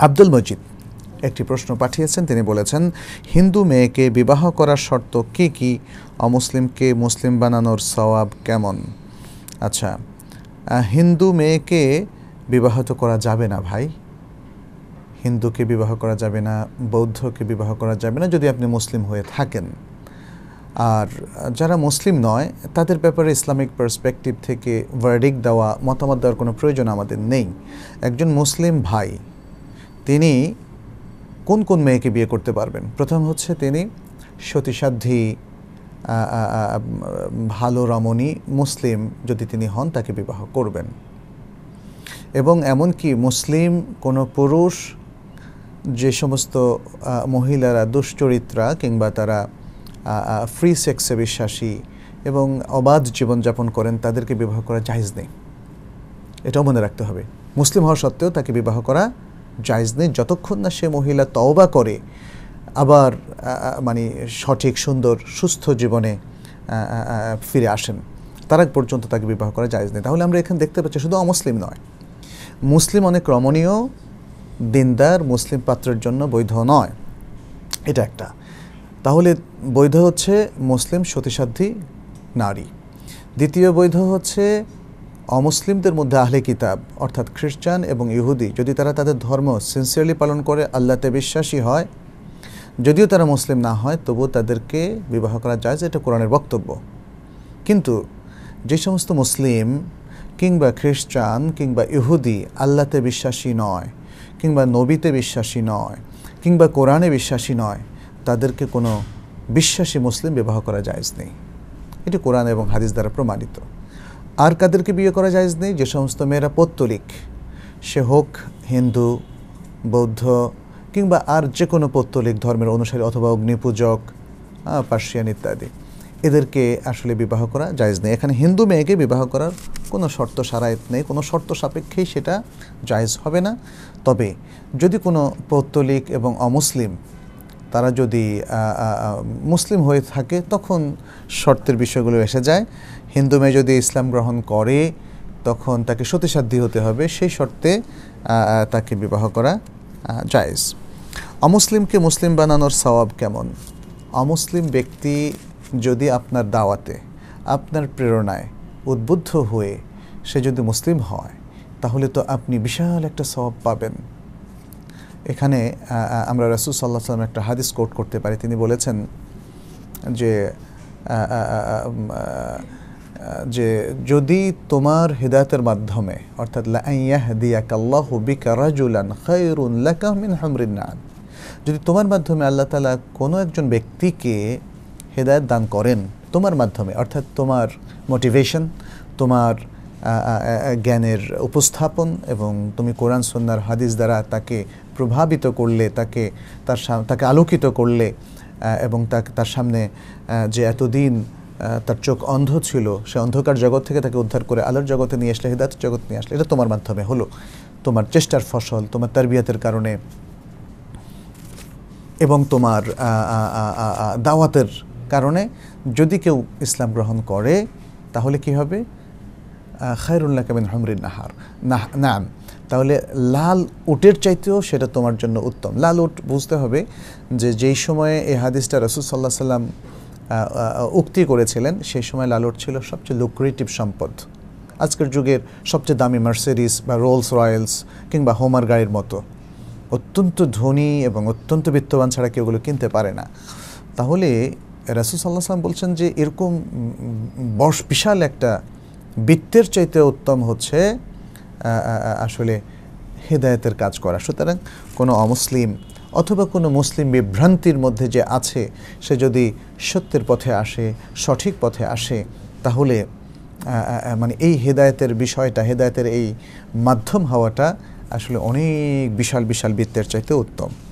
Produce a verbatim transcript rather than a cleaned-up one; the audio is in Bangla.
আব্দুল মজিদ একটি প্রশ্ন পাঠিয়েছেন। তিনি বলেছেন, হিন্দু মেয়েকে বিবাহ করার শর্ত কী কী? অমুসলিমকে মুসলিম বানানোর সওয়াব কেমন? আচ্ছা, হিন্দু মেয়েকে বিবাহ তো করা যাবে না ভাই। হিন্দুকে বিবাহ করা যাবে না, বৌদ্ধকে বিবাহ করা যাবে না যদি আপনি মুসলিম হয়ে থাকেন। আর যারা মুসলিম নয় তাদের ব্যাপারে ইসলামিক পার্সপেক্টিভ থেকে ভার্ডিক্ট দেওয়া, মতামত দেওয়ার কোনো প্রয়োজন আমাদের নেই। একজন মুসলিম ভাই তিনি কোন কোন মেয়েকে বিয়ে করতে পারবেন? প্রথম হচ্ছে তিনি সতীসাধ্যী ভালো রমণী মুসলিম যদি তিনি হন তাকে বিবাহ করবেন। এবং এমনকি মুসলিম কোনো পুরুষ, যে সমস্ত মহিলারা দুশ্চরিত্রা কিংবা তারা ফ্রি সেক্সে বিশ্বাসী এবং অবাধ জীবনযাপন করেন তাদেরকে বিবাহ করা জায়েজ নেই। এটাও মনে রাখতে হবে। মুসলিম হওয়া সত্ত্বেও তাকে বিবাহ করা জায়েজ নেই যতক্ষণ না সে মহিলা তওবা করে আবার মানে সঠিক সুন্দর সুস্থ জীবনে ফিরে আসেন, তার আগ পর্যন্ত তাকে বিবাহ করা জায়েজ নেই। তাহলে আমরা এখানে দেখতে পাচ্ছি শুধু অমুসলিম নয়, মুসলিম অনেক রমণীয় দিনদার মুসলিম পাত্রের জন্য বৈধ নয়, এটা একটা। তাহলে বৈধ হচ্ছে মুসলিম সতীসাধ্যী নারী। দ্বিতীয় বৈধ হচ্ছে অমুসলিমদের মধ্যে আহলে কিতাব অর্থাৎ খ্রিস্টান এবং ইহুদি, যদি তারা তাদের ধর্ম সিনসিয়ারলি পালন করে, আল্লাহতে বিশ্বাসী হয়, যদিও তারা মুসলিম না হয় তবুও তাদেরকে বিবাহ করা যায়, এটা কোরআনের বক্তব্য। কিন্তু যে সমস্ত মুসলিম কিংবা খ্রিস্টান কিংবা ইহুদি আল্লাহতে বিশ্বাসী নয়, কিংবা নবীতে বিশ্বাসী নয়, কিংবা কোরআনে বিশ্বাসী নয়, তাদেরকে কোনো বিশ্বাসী মুসলিম বিবাহ করা জায়েজ নেই। এটি কোরআন এবং হাদিস দ্বারা প্রমাণিত। আর কাদেরকে বিয়ে করা জায়েজ নেই? যে সমস্ত মেয়েরা পৌত্তলিক, সে হোক হিন্দু, বৌদ্ধ কিংবা আর যে কোনো পৌত্তলিক ধর্মের অনুসারী অথবা অগ্নিপূজক, পার্সিয়ান ইত্যাদি, এদেরকে আসলে বিবাহ করা জায়েজ নেই। এখানে হিন্দু মেয়েকে বিবাহ করার কোনো শর্ত শারায়েত নেই, কোনো শর্ত সাপেক্ষেই সেটা জায়েজ হবে না। তবে যদি কোনো পৌত্তলিক এবং অমুসলিম তারা যদি মুসলিম হয়ে থাকে তখন শর্তের বিষয়গুলো এসে যায়। হিন্দু মেয়ে যদি ইসলাম গ্রহণ করে তখন তাকে সতীসাধ্যী হতে হবে, সেই শর্তে তাকে বিবাহ করা জায়েজ। অমুসলিমকে মুসলিম বানানোর সওয়াব কেমন? অমুসলিম ব্যক্তি যদি আপনার দাওয়াতে, আপনার প্রেরণায় উদ্বুদ্ধ হয়ে সে যদি মুসলিম হয় তাহলে তো আপনি বিশাল একটা সওয়াব পাবেন। এখানে আমরা রাসূল সাল্লাল্লাহু আলাইহি ওয়াসাল্লাম একটা হাদিস কোট করতে পারি। তিনি বলেছেন যে যে যদি তোমার হিদায়াতের মাধ্যমে, অর্থাৎ লা ইয়াহদিয়াকাল্লাহু বিকা রাজুলান খায়রুন লাকা মিন হুমরিন না'ম, যদি তোমার মাধ্যমে আল্লাহ তাআলা কোনো একজন ব্যক্তিকে হিদায়াত দান করেন তোমার মাধ্যমে, অর্থাৎ তোমার মোটিভেশন, তোমার জ্ঞানের উপস্থাপন এবং তুমি কোরআন সুন্নাহর হাদিস দ্বারা তাকে প্রভাবিত করলে, তাকে তার তাকে আলোকিত করলে এবং তাকে তার সামনে যে এতদিন তার চোখ অন্ধ ছিল সে অন্ধকার জগৎ থেকে তাকে উদ্ধার করে আলোর জগতে নিয়ে আসলে, হিদায়াতের জগৎ নিয়ে আসলে, এটা তোমার মাধ্যমে হলো, তোমার চেষ্টার ফসল, তোমার তারবিয়াতের কারণে এবং তোমার দাওয়াতের কারণে যদি কেউ ইসলাম গ্রহণ করে তাহলে কি হবে? খায়রুন লাকা মিন হুমরিন নাহার না'ম, তাহলে লাল উটের চাইতেও সেটা তোমার জন্য উত্তম। লাল উট বুঝতে হবে যে যেই সময়ে এই হাদিসটা রাসূল সাল্লাল্লাহু আলাইহি ওয়াসাল্লাম উক্তি করেছিলেন সেই সময় লাল উট ছিল সবচেয়ে লুক্রেটিভ সম্পদ। আজকের যুগের সবচেয়ে দামি মার্সিডিস বা রোলস রয়েলস কিংবা হোমার গাড়ির মতো অত্যন্ত ধনী এবং অত্যন্ত বিত্তবান ছাড়া কেউ ওগুলো কিনতে পারে না। তাহলে রাসূল সাল্লাল্লাহু আলাইহি ওয়াসাল্লাম বলছেন যে এরকম বর্ষ বিশাল একটা বৃত্তের চাইতে উত্তম হচ্ছে আসলে হিদায়াতের কাজ করা। সুতরাং কোনো অমুসলিম অথবা কোনো মুসলিম বিভ্রান্তির মধ্যে যে আছে সে যদি সত্যের পথে আসে, সঠিক পথে আসে, তাহলে মানে এই হিদায়াতের বিষয়টা, হিদায়াতের এই মাধ্যম হওয়াটা আসলে অনেক বিশাল বিশাল বৃত্তের চাইতে উত্তম।